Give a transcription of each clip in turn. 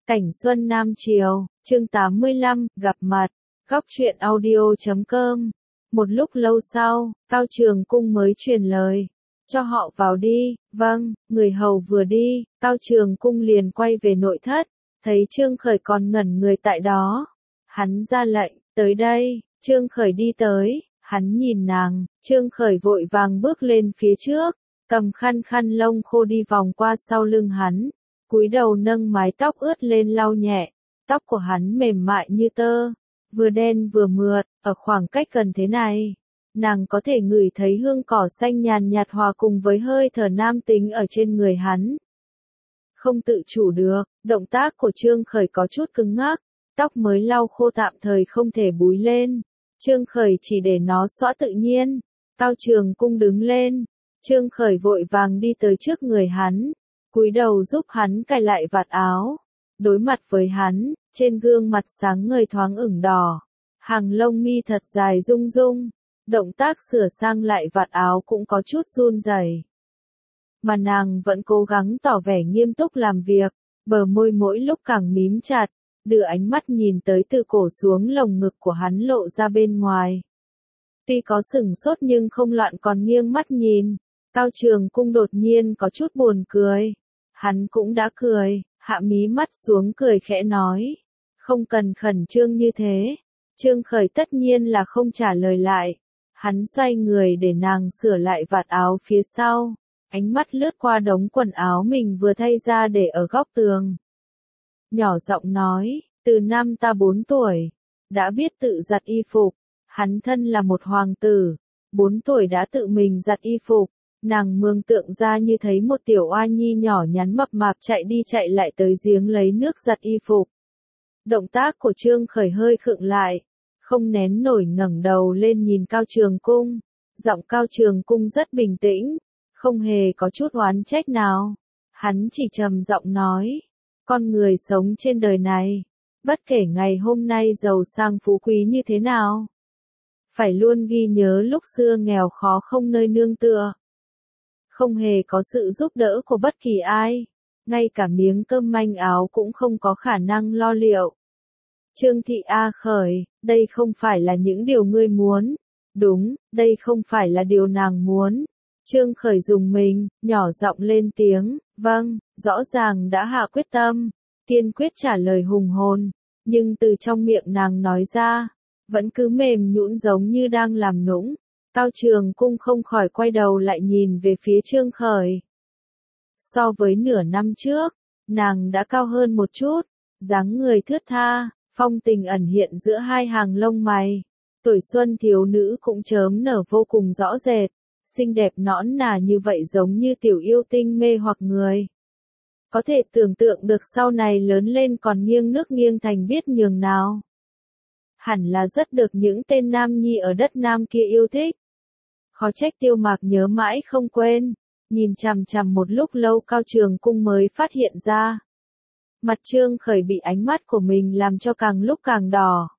Cảnh Xuân Nam Chiều, chương 85, gặp mặt, góc truyện audio.com. Một lúc lâu sau, Cao Trường Cung mới truyền lời. Cho họ vào đi. Vâng, người hầu vừa đi, Cao Trường Cung liền quay về nội thất, thấy Trương Khởi còn ngẩn người tại đó. Hắn ra lệnh, tới đây, Trương Khởi đi tới, hắn nhìn nàng, Trương Khởi vội vàng bước lên phía trước, cầm khăn lông khô đi vòng qua sau lưng hắn, cúi đầu nâng mái tóc ướt lên lau nhẹ, tóc của hắn mềm mại như tơ, vừa đen vừa mượt, ở khoảng cách gần thế này, nàng có thể ngửi thấy hương cỏ xanh nhàn nhạt hòa cùng với hơi thở nam tính ở trên người hắn. Không tự chủ được, động tác của Trương Khởi có chút cứng ngắc, tóc mới lau khô tạm thời không thể búi lên, Trương Khởi chỉ để nó xõa tự nhiên. Cao Trường Cung đứng lên, Trương Khởi vội vàng đi tới trước người hắn, cúi đầu giúp hắn cài lại vạt áo. Đối mặt với hắn, trên gương mặt sáng ngời thoáng ửng đỏ, hàng lông mi thật dài rung rung, động tác sửa sang lại vạt áo cũng có chút run rẩy. Mà nàng vẫn cố gắng tỏ vẻ nghiêm túc làm việc, bờ môi mỗi lúc càng mím chặt, đưa ánh mắt nhìn tới từ cổ xuống lồng ngực của hắn lộ ra bên ngoài. Tuy có sửng sốt nhưng không loạn còn nghiêng mắt nhìn, Cao Trường Cung đột nhiên có chút buồn cười. Hắn cũng đã cười, hạ mí mắt xuống cười khẽ nói, không cần khẩn trương như thế. Trương Khởi tất nhiên là không trả lời lại. Hắn xoay người để nàng sửa lại vạt áo phía sau, ánh mắt lướt qua đống quần áo mình vừa thay ra để ở góc tường. Nhỏ giọng nói, từ năm ta 4 tuổi, đã biết tự giặt y phục, hắn thân là một hoàng tử, 4 tuổi đã tự mình giặt y phục, nàng mường tượng ra như thấy một tiểu oa nhi nhỏ nhắn mập mạp chạy đi chạy lại tới giếng lấy nước giặt y phục. Động tác của Trương Khởi hơi khựng lại, không nén nổi ngẩng đầu lên nhìn Cao Trường Cung, giọng Cao Trường Cung rất bình tĩnh, không hề có chút oán trách nào. Hắn chỉ trầm giọng nói, con người sống trên đời này, bất kể ngày hôm nay giàu sang phú quý như thế nào, phải luôn ghi nhớ lúc xưa nghèo khó không nơi nương tựa. Không hề có sự giúp đỡ của bất kỳ ai, ngay cả miếng cơm manh áo cũng không có khả năng lo liệu. Trương Thị A Khởi, đây không phải là những điều ngươi muốn. Đúng, đây không phải là điều nàng muốn. Trương Khởi dùng mình, nhỏ giọng lên tiếng, vâng, rõ ràng đã hạ quyết tâm, kiên quyết trả lời hùng hồn, nhưng từ trong miệng nàng nói ra, vẫn cứ mềm nhũn giống như đang làm nũng. Cao Trường Cung không khỏi quay đầu lại nhìn về phía Trương Khởi. So với nửa năm trước, nàng đã cao hơn một chút, dáng người thướt tha, phong tình ẩn hiện giữa hai hàng lông mày. Tuổi xuân thiếu nữ cũng chớm nở vô cùng rõ rệt, xinh đẹp nõn nà như vậy giống như tiểu yêu tinh mê hoặc người. Có thể tưởng tượng được sau này lớn lên còn nghiêng nước nghiêng thành biết nhường nào. Hẳn là rất được những tên nam nhi ở đất Nam kia yêu thích. Khó trách Tiêu Mạc nhớ mãi không quên, nhìn chằm chằm một lúc lâu Cao Trường Cung mới phát hiện ra. Mặt Trương Khởi bị ánh mắt của mình làm cho càng lúc càng đỏ.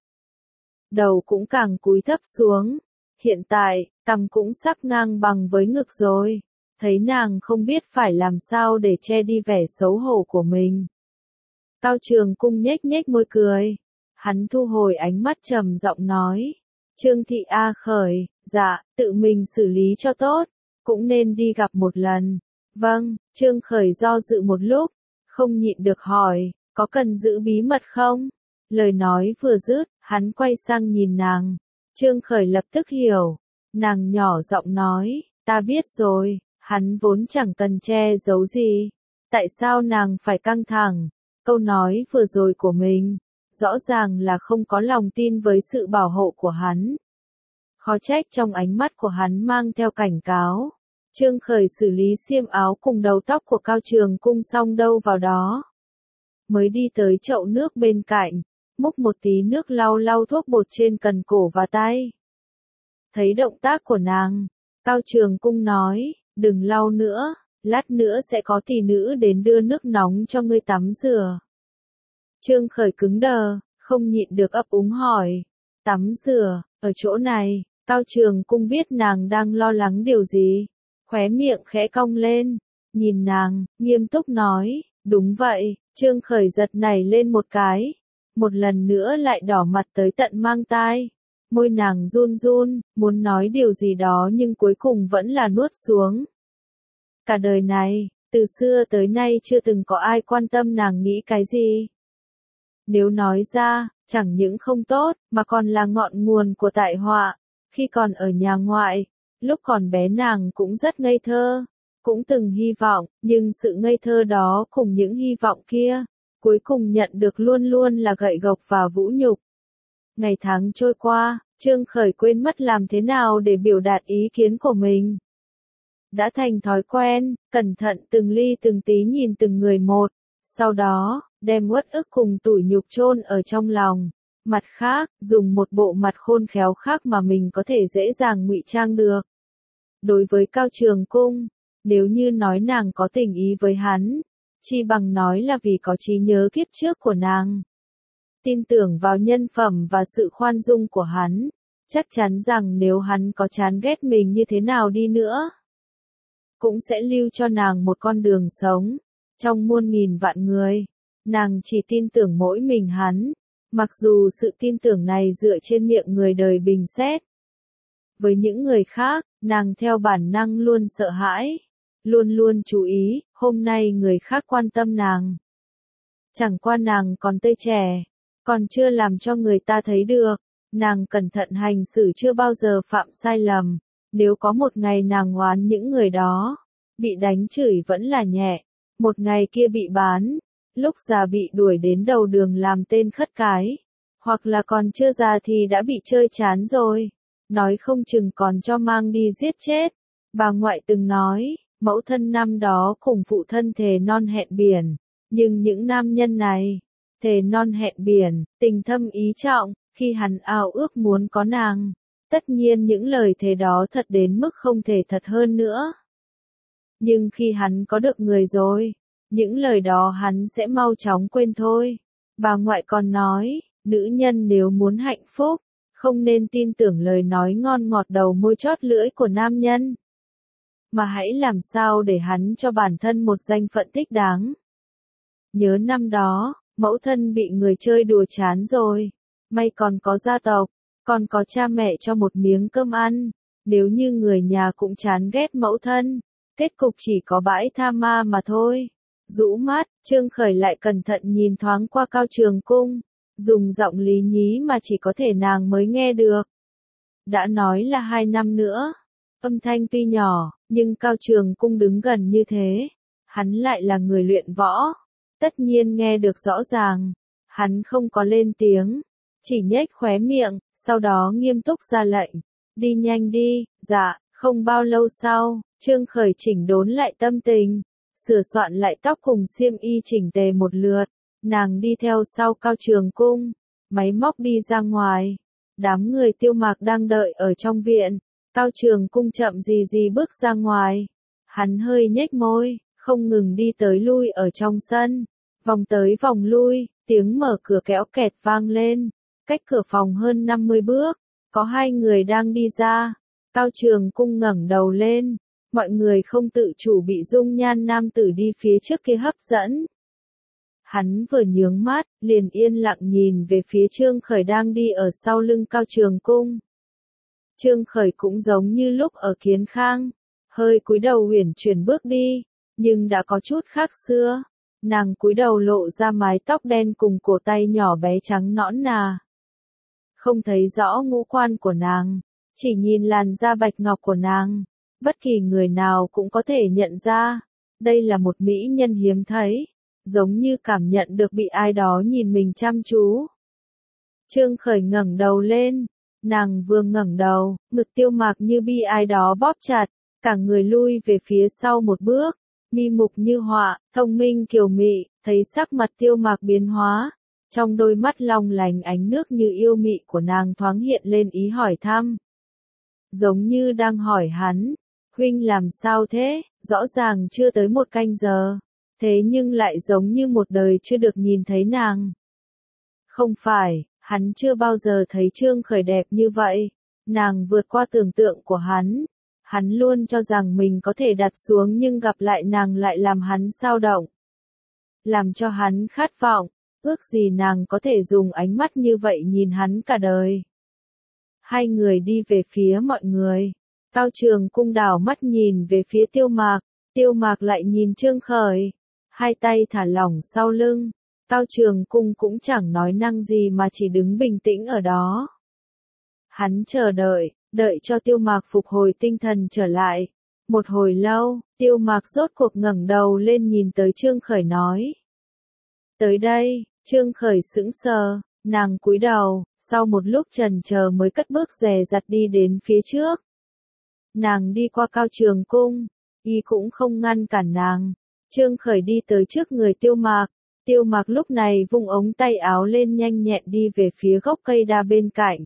Đầu cũng càng cúi thấp xuống, hiện tại, cằm cũng sắp ngang bằng với ngực rồi, thấy nàng không biết phải làm sao để che đi vẻ xấu hổ của mình. Cao Trường Cung nhếch nhếch môi cười, hắn thu hồi ánh mắt trầm giọng nói, Trương Thị A Khởi, dạ, tự mình xử lý cho tốt, cũng nên đi gặp một lần. Vâng, Trương Khởi do dự một lúc, không nhịn được hỏi, có cần giữ bí mật không? Lời nói vừa dứt, hắn quay sang nhìn nàng, Trương Khởi lập tức hiểu, nàng nhỏ giọng nói, ta biết rồi, hắn vốn chẳng cần che giấu gì, tại sao nàng phải căng thẳng? Câu nói vừa rồi của mình, rõ ràng là không có lòng tin với sự bảo hộ của hắn. Khó trách trong ánh mắt của hắn mang theo cảnh cáo. Trương Khởi xử lý xiêm áo cùng đầu tóc của Cao Trường Cung xong đâu vào đó. Mới đi tới chậu nước bên cạnh, múc một tí nước lau lau thuốc bột trên cần cổ và tay. Thấy động tác của nàng, Cao Trường Cung nói, đừng lau nữa, lát nữa sẽ có tỷ nữ đến đưa nước nóng cho ngươi tắm rửa. Trương Khởi cứng đờ, không nhịn được ấp úng hỏi, tắm rửa, ở chỗ này, Cao Trường Cung biết nàng đang lo lắng điều gì, khóe miệng khẽ cong lên, nhìn nàng, nghiêm túc nói, Đúng vậy, Trương Khởi giật nảy lên một cái. Một lần nữa lại đỏ mặt tới tận mang tai. Môi nàng run run, muốn nói điều gì đó nhưng cuối cùng vẫn là nuốt xuống. Cả đời này, từ xưa tới nay chưa từng có ai quan tâm nàng nghĩ cái gì. Nếu nói ra, chẳng những không tốt, mà còn là ngọn nguồn của tai họa. Khi còn ở nhà ngoại, lúc còn bé nàng cũng rất ngây thơ, cũng từng hy vọng, nhưng sự ngây thơ đó cùng những hy vọng kia, cuối cùng nhận được luôn luôn là gậy gộc và vũ nhục. Ngày tháng trôi qua, Trương Khởi quên mất làm thế nào để biểu đạt ý kiến của mình. Đã thành thói quen, cẩn thận từng ly từng tí nhìn từng người một, sau đó, đem uất ức cùng tủi nhục chôn ở trong lòng. Mặt khác, dùng một bộ mặt khôn khéo khác mà mình có thể dễ dàng ngụy trang được. Đối với Cao Trường Cung, nếu như nói nàng có tình ý với hắn, chi bằng nói là vì có trí nhớ kiếp trước của nàng. Tin tưởng vào nhân phẩm và sự khoan dung của hắn, chắc chắn rằng nếu hắn có chán ghét mình như thế nào đi nữa, cũng sẽ lưu cho nàng một con đường sống. Trong muôn nghìn vạn người, nàng chỉ tin tưởng mỗi mình hắn, mặc dù sự tin tưởng này dựa trên miệng người đời bình xét. Với những người khác, nàng theo bản năng luôn sợ hãi, luôn luôn chú ý, hôm nay người khác quan tâm nàng. Chẳng qua nàng còn tươi trẻ, còn chưa làm cho người ta thấy được, nàng cẩn thận hành xử chưa bao giờ phạm sai lầm. Nếu có một ngày nàng oán những người đó, bị đánh chửi vẫn là nhẹ, một ngày kia bị bán, lúc già bị đuổi đến đầu đường làm tên khất cái, hoặc là còn chưa già thì đã bị chơi chán rồi, nói không chừng còn cho mang đi giết chết. Bà ngoại từng nói, mẫu thân năm đó cùng phụ thân thề non hẹn biển, nhưng những nam nhân này, thề non hẹn biển, tình thâm ý trọng, khi hắn ao ước muốn có nàng, tất nhiên những lời thề đó thật đến mức không thể thật hơn nữa. Nhưng khi hắn có được người rồi, những lời đó hắn sẽ mau chóng quên thôi. Bà ngoại còn nói, nữ nhân nếu muốn hạnh phúc, không nên tin tưởng lời nói ngon ngọt đầu môi chót lưỡi của nam nhân, mà hãy làm sao để hắn cho bản thân một danh phận thích đáng. Nhớ năm đó, mẫu thân bị người chơi đùa chán rồi, may còn có gia tộc, còn có cha mẹ cho một miếng cơm ăn. Nếu như người nhà cũng chán ghét mẫu thân, kết cục chỉ có bãi tha ma mà thôi. Rũ mắt, Trương Khởi lại cẩn thận nhìn thoáng qua Cao Trường Cung, dùng giọng lý nhí mà chỉ có thể nàng mới nghe được. Đã nói là 2 năm nữa, âm thanh tuy nhỏ, nhưng Cao Trường Cung đứng gần như thế, hắn lại là người luyện võ, tất nhiên nghe được rõ ràng. Hắn không có lên tiếng, chỉ nhếch khóe miệng, sau đó nghiêm túc ra lệnh, đi nhanh đi. Dạ. Không bao lâu sau, Trương Khởi chỉnh đốn lại tâm tình, sửa soạn lại tóc cùng xiêm y chỉnh tề một lượt, nàng đi theo sau Cao Trường Cung, máy móc đi ra ngoài. Đám người Tiêu Mạc đang đợi ở trong viện, Cao Trường Cung chậm gì gì bước ra ngoài. Hắn hơi nhếch môi, không ngừng đi tới lui ở trong sân, vòng tới vòng lui, tiếng mở cửa kéo kẹt vang lên, cách cửa phòng hơn 50 bước, có 2 người đang đi ra. Cao Trường Cung ngẩng đầu lên, mọi người không tự chủ bị dung nhan nam tử đi phía trước kia hấp dẫn. Hắn vừa nhướng mắt, liền yên lặng nhìn về phía Trương Khởi đang đi ở sau lưng Cao Trường Cung. Trương Khởi cũng giống như lúc ở Kiến Khang, hơi cúi đầu uyển chuyển bước đi, nhưng đã có chút khác xưa. Nàng cúi đầu lộ ra mái tóc đen cùng cổ tay nhỏ bé trắng nõn nà. Không thấy rõ ngũ quan của nàng, chỉ nhìn làn da bạch ngọc của nàng, bất kỳ người nào cũng có thể nhận ra, đây là một mỹ nhân hiếm thấy, giống như cảm nhận được bị ai đó nhìn mình chăm chú. Trương Khởi ngẩng đầu lên, nàng vừa ngẩng đầu, ngực Tiêu Mạc như bị ai đó bóp chặt, cả người lui về phía sau một bước, mi mục như họa, thông minh kiều mị, thấy sắc mặt Tiêu Mạc biến hóa, trong đôi mắt long lánh ánh nước như yêu mị của nàng thoáng hiện lên ý hỏi thăm. Giống như đang hỏi hắn, huynh làm sao thế, rõ ràng chưa tới 1 canh giờ, thế nhưng lại giống như một đời chưa được nhìn thấy nàng. Không phải, hắn chưa bao giờ thấy Trương Khởi đẹp như vậy, nàng vượt qua tưởng tượng của hắn luôn cho rằng mình có thể đặt xuống nhưng gặp lại nàng lại làm hắn xao động. làm cho hắn khát vọng, ước gì nàng có thể dùng ánh mắt như vậy nhìn hắn cả đời. Hai người đi về phía mọi người. Cao Trường Cung đảo mắt nhìn về phía Tiêu Mạc lại nhìn Trương Khởi. Hai tay thả lỏng sau lưng. Cao Trường Cung cũng chẳng nói năng gì mà chỉ đứng bình tĩnh ở đó. Hắn chờ đợi cho Tiêu Mạc phục hồi tinh thần trở lại. Một hồi lâu, Tiêu Mạc rốt cuộc ngẩng đầu lên nhìn tới Trương Khởi nói. Tới đây, Trương Khởi sững sờ, nàng cúi đầu, sau một lúc chần chờ mới cất bước dè dặt đi đến phía trước. Nàng đi qua Cao Trường Cung, y cũng không ngăn cản nàng. Trương Khởi đi tới trước người Tiêu Mạc lúc này vung ống tay áo lên nhanh nhẹn đi về phía gốc cây đa bên cạnh.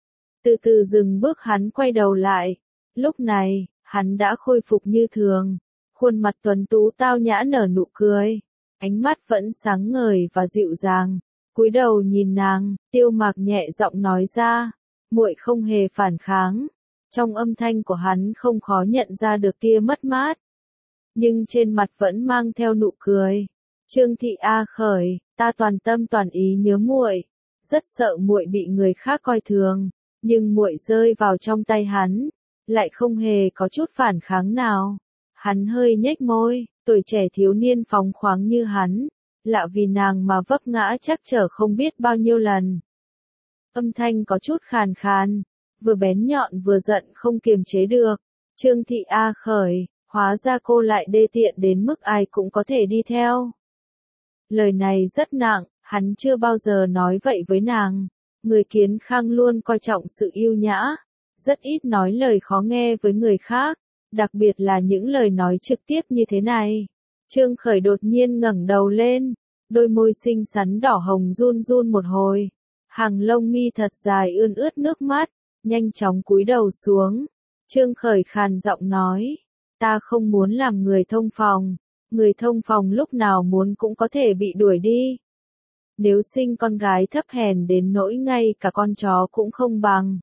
Từ từ dừng bước hắn quay đầu lại. Lúc này, hắn đã khôi phục như thường. Khuôn mặt tuấn tú tao nhã nở nụ cười. Ánh mắt vẫn sáng ngời và dịu dàng. Cúi đầu nhìn nàng, Tiêu Mạc nhẹ giọng nói ra. Muội không hề phản kháng. Trong âm thanh của hắn không khó nhận ra được tia mất mát. Nhưng trên mặt vẫn mang theo nụ cười. Trương Thị A Khởi, ta toàn tâm toàn ý nhớ muội, rất sợ muội bị người khác coi thường, nhưng muội rơi vào trong tay hắn, lại không hề có chút phản kháng nào. Hắn hơi nhếch môi, tuổi trẻ thiếu niên phóng khoáng như hắn, lạ vì nàng mà vấp ngã chắc trở không biết bao nhiêu lần. Âm thanh có chút khàn khàn, vừa bén nhọn vừa giận không kiềm chế được. Trương Thị A Khởi, hóa ra cô lại đê tiện đến mức ai cũng có thể đi theo. Lời này rất nặng, hắn chưa bao giờ nói vậy với nàng. Người Kiến Khang luôn coi trọng sự yêu nhã, rất ít nói lời khó nghe với người khác, đặc biệt là những lời nói trực tiếp như thế này. Trương Khởi đột nhiên ngẩng đầu lên, đôi môi xinh xắn đỏ hồng run run một hồi. Hàng lông mi thật dài ươn ướt nước mắt, nhanh chóng cúi đầu xuống. Trương Khởi khàn giọng nói, ta không muốn làm người thông phòng. Người thông phòng lúc nào muốn cũng có thể bị đuổi đi. Nếu sinh con gái thấp hèn đến nỗi ngay cả con chó cũng không bằng.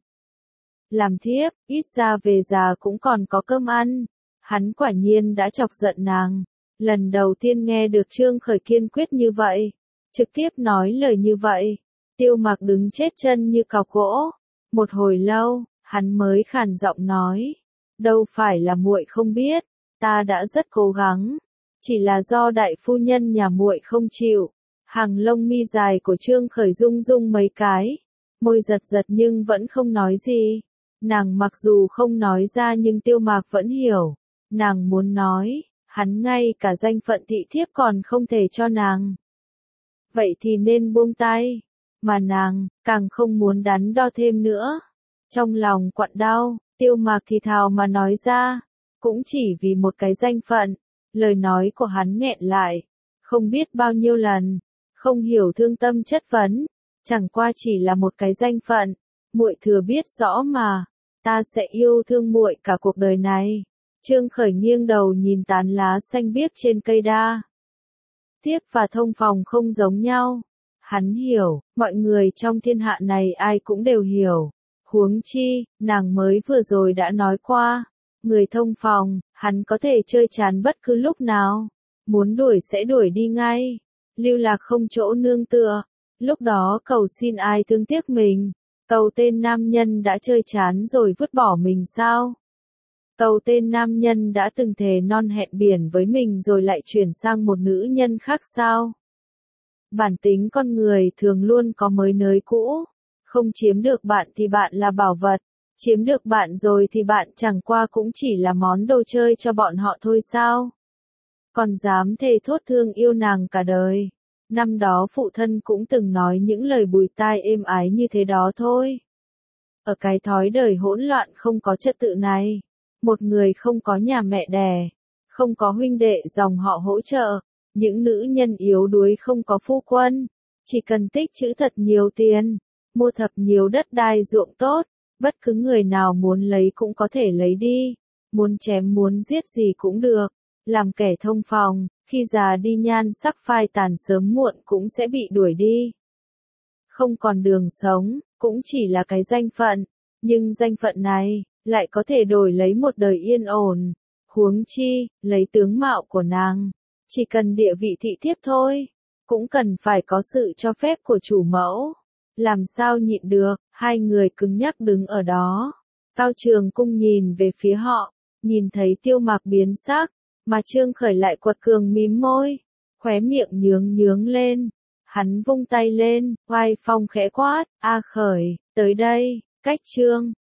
Làm thiếp, ít ra về già cũng còn có cơm ăn. Hắn quả nhiên đã chọc giận nàng. Lần đầu tiên nghe được Trương Khởi kiên quyết như vậy. Trực tiếp nói lời như vậy. Tiêu Mạc đứng chết chân như cọc gỗ. Một hồi lâu, hắn mới khàn giọng nói. Đâu phải là muội không biết, ta đã rất cố gắng. Chỉ là do đại phu nhân nhà muội không chịu. Hàng lông mi dài của Trương Khởi rung rung mấy cái, môi giật giật nhưng vẫn không nói gì. Nàng mặc dù không nói ra nhưng Tiêu Mạc vẫn hiểu. Nàng muốn nói, hắn ngay cả danh phận thị thiếp còn không thể cho nàng. Vậy thì nên buông tay, mà nàng càng không muốn đắn đo thêm nữa. Trong lòng quặn đau, Tiêu Mạc thì thào mà nói ra, cũng chỉ vì một cái danh phận. Lời nói của hắn nghẹn lại, không biết bao nhiêu lần, không hiểu thương tâm chất vấn, chẳng qua chỉ là một cái danh phận, muội thừa biết rõ mà, ta sẽ yêu thương muội cả cuộc đời này. Trương Khởi nghiêng đầu nhìn tán lá xanh biếc trên cây đa. Tiếp và thông phòng không giống nhau. Hắn hiểu, mọi người trong thiên hạ này ai cũng đều hiểu. Huống chi, nàng mới vừa rồi đã nói qua. Người thông phòng, hắn có thể chơi chán bất cứ lúc nào. Muốn đuổi sẽ đuổi đi ngay. Lưu lạc không chỗ nương tựa. Lúc đó cầu xin ai thương tiếc mình. Cầu tên nam nhân đã chơi chán rồi vứt bỏ mình sao? Cầu tên nam nhân đã từng thề non hẹn biển với mình rồi lại chuyển sang một nữ nhân khác sao? Bản tính con người thường luôn có mới nới cũ. Không chiếm được bạn thì bạn là bảo vật. Chiếm được bạn rồi thì bạn chẳng qua cũng chỉ là món đồ chơi cho bọn họ thôi sao? Còn dám thề thốt thương yêu nàng cả đời. Năm đó phụ thân cũng từng nói những lời bùi tai êm ái như thế đó thôi. Ở cái thói đời hỗn loạn không có trật tự này, một người không có nhà mẹ đẻ, không có huynh đệ dòng họ hỗ trợ, những nữ nhân yếu đuối không có phu quân, chỉ cần tích trữ thật nhiều tiền, mua thật nhiều đất đai ruộng tốt, bất cứ người nào muốn lấy cũng có thể lấy đi, muốn chém muốn giết gì cũng được, làm kẻ thông phòng, khi già đi nhan sắc phai tàn sớm muộn cũng sẽ bị đuổi đi. Không còn đường sống, cũng chỉ là cái danh phận, nhưng danh phận này, lại có thể đổi lấy một đời yên ổn. Huống chi, lấy tướng mạo của nàng, Chỉ cần địa vị thị thiếp thôi, cũng cần phải có sự cho phép của chủ mẫu. Làm sao nhịn được, hai người cứng nhắc đứng ở đó. Cao Trường Cung nhìn về phía họ, nhìn thấy Tiêu Mạc biến sắc, mà Trương Khởi lại quật cường mím môi, khóe miệng nhướng lên. Hắn vung tay lên, oai phong khẽ quát, A Khởi, tới đây, cách Trương.